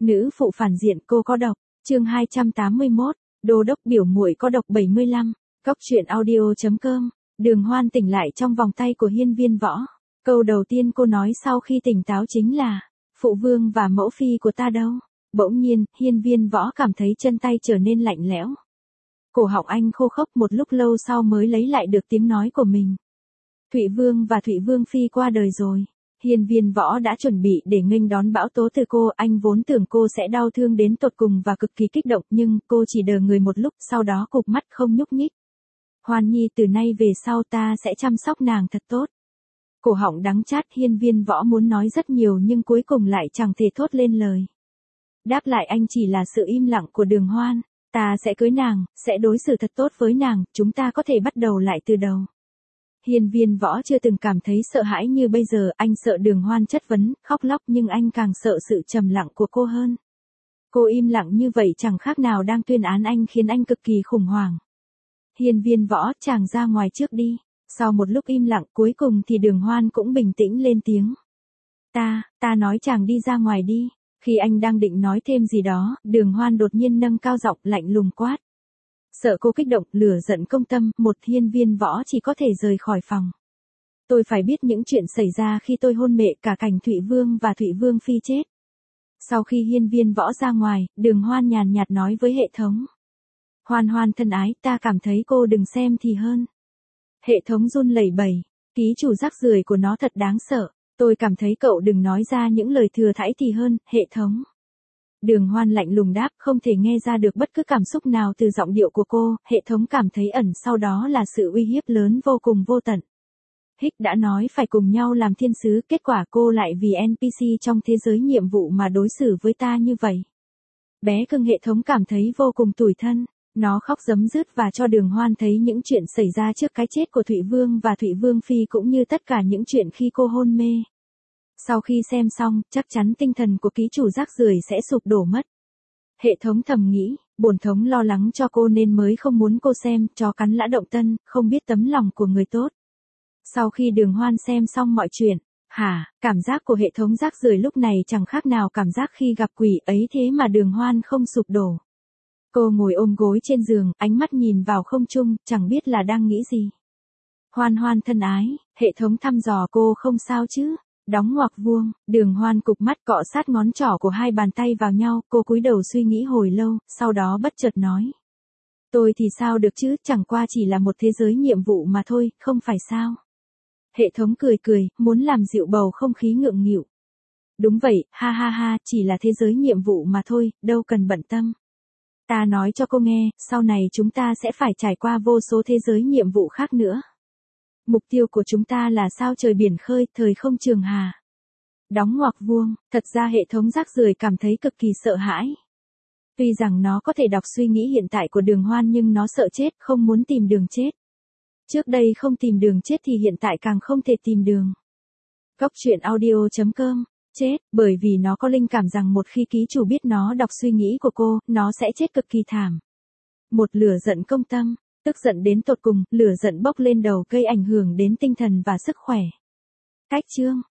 Nữ phụ phản diện cô có độc. Chương 281. Đô đốc biểu muội có độc 75. Cốc truyện audio.com. Đường Hoan tỉnh lại trong vòng tay của Hiên Viên Võ. Câu đầu tiên cô nói sau khi tỉnh táo chính là: phụ vương và mẫu phi của ta đâu? Bỗng nhiên, Hiên Viên Võ cảm thấy chân tay trở nên lạnh lẽo. Cổ họng anh khô khốc, một lúc lâu sau mới lấy lại được tiếng nói của mình. Thụy Vương và Thụy Vương phi qua đời rồi. Hiên Viên Võ đã chuẩn bị để nghênh đón bão tố từ cô, anh vốn tưởng cô sẽ đau thương đến tột cùng và cực kỳ kích động, nhưng cô chỉ đờ người một lúc, sau đó cụp mắt không nhúc nhích. Hoan Nhi, từ nay về sau ta sẽ chăm sóc nàng thật tốt. Cổ họng đắng chát, Hiên Viên Võ muốn nói rất nhiều nhưng cuối cùng lại chẳng thể thốt lên lời. Đáp lại anh chỉ là sự im lặng của Đường Hoan. Ta sẽ cưới nàng, sẽ đối xử thật tốt với nàng, chúng ta có thể bắt đầu lại từ đầu. Hiên Viên Võ chưa từng cảm thấy sợ hãi như bây giờ, anh sợ Đường Hoan chất vấn, khóc lóc, nhưng anh càng sợ sự trầm lặng của cô hơn. Cô im lặng như vậy chẳng khác nào đang tuyên án anh, khiến anh cực kỳ khủng hoảng. Hiên Viên Võ, chàng ra ngoài trước đi. Sau một lúc im lặng, cuối cùng thì Đường Hoan cũng bình tĩnh lên tiếng. Ta nói chàng đi ra ngoài đi. Khi anh đang định nói thêm gì đó, Đường Hoan đột nhiên nâng cao giọng lạnh lùng quát. Sợ cô kích động, lửa giận công tâm, một Hiên Viên Võ chỉ có thể rời khỏi phòng. Tôi phải biết những chuyện xảy ra khi tôi hôn mê, cả cảnh Thụy Vương và Thụy Vương phi chết. Sau khi Hiên Viên Võ ra ngoài, Đường Hoan nhàn nhạt nói với hệ thống. Hoan Hoan thân ái, ta cảm thấy cô đừng xem thì hơn. Hệ thống run lẩy bẩy, ký chủ rác rưởi của nó thật đáng sợ. Tôi cảm thấy cậu đừng nói ra những lời thừa thãi thì hơn, hệ thống. Đường Hoan lạnh lùng đáp, không thể nghe ra được bất cứ cảm xúc nào từ giọng điệu của cô, hệ thống cảm thấy ẩn sau đó là sự uy hiếp lớn vô cùng vô tận. Hích đã nói phải cùng nhau làm thiên sứ, kết quả cô lại vì NPC trong thế giới nhiệm vụ mà đối xử với ta như vậy. Bé cưng, hệ thống cảm thấy vô cùng tủi thân. Nó khóc rấm rứt và cho Đường Hoan thấy những chuyện xảy ra trước cái chết của Thụy Vương và Thụy Vương phi, cũng như tất cả những chuyện khi cô hôn mê. Sau khi xem xong, chắc chắn tinh thần của ký chủ rác rưởi sẽ sụp đổ mất. Hệ thống thầm nghĩ, bổn thống lo lắng cho cô nên mới không muốn cô xem, chó cắn lã động tân, không biết tấm lòng của người tốt. Sau khi Đường Hoan xem xong mọi chuyện, cảm giác của hệ thống rác rưởi lúc này chẳng khác nào cảm giác khi gặp quỷ ấy, thế mà Đường Hoan không sụp đổ. Cô ngồi ôm gối trên giường, ánh mắt nhìn vào không trung, chẳng biết là đang nghĩ gì. Hoan Hoan thân ái, hệ thống thăm dò cô không sao chứ? Đóng ngoặc vuông, Đường Hoan cụp mắt cọ sát ngón trỏ của hai bàn tay vào nhau, cô cúi đầu suy nghĩ hồi lâu, sau đó bất chợt nói. Tôi thì sao được chứ, chẳng qua chỉ là một thế giới nhiệm vụ mà thôi, không phải sao? Hệ thống cười cười, muốn làm dịu bầu không khí ngượng nghịu. Đúng vậy, ha ha ha, chỉ là thế giới nhiệm vụ mà thôi, đâu cần bận tâm. Ta nói cho cô nghe, sau này chúng ta sẽ phải trải qua vô số thế giới nhiệm vụ khác nữa. Mục tiêu của chúng ta là sao trời biển khơi, thời không trường hà. Đóng ngoặc vuông, thật ra hệ thống rác rưởi cảm thấy cực kỳ sợ hãi. Tuy rằng nó có thể đọc suy nghĩ hiện tại của Đường Hoan nhưng nó sợ chết, không muốn tìm đường chết. Trước đây không tìm đường chết thì hiện tại càng không thể tìm đường. Cốc truyện audio.com. Chết, bởi vì nó có linh cảm rằng một khi ký chủ biết nó đọc suy nghĩ của cô, nó sẽ chết cực kỳ thảm. Một lửa giận công tâm, tức giận đến tột cùng, lửa giận bốc lên đầu gây ảnh hưởng đến tinh thần và sức khỏe. Cách chương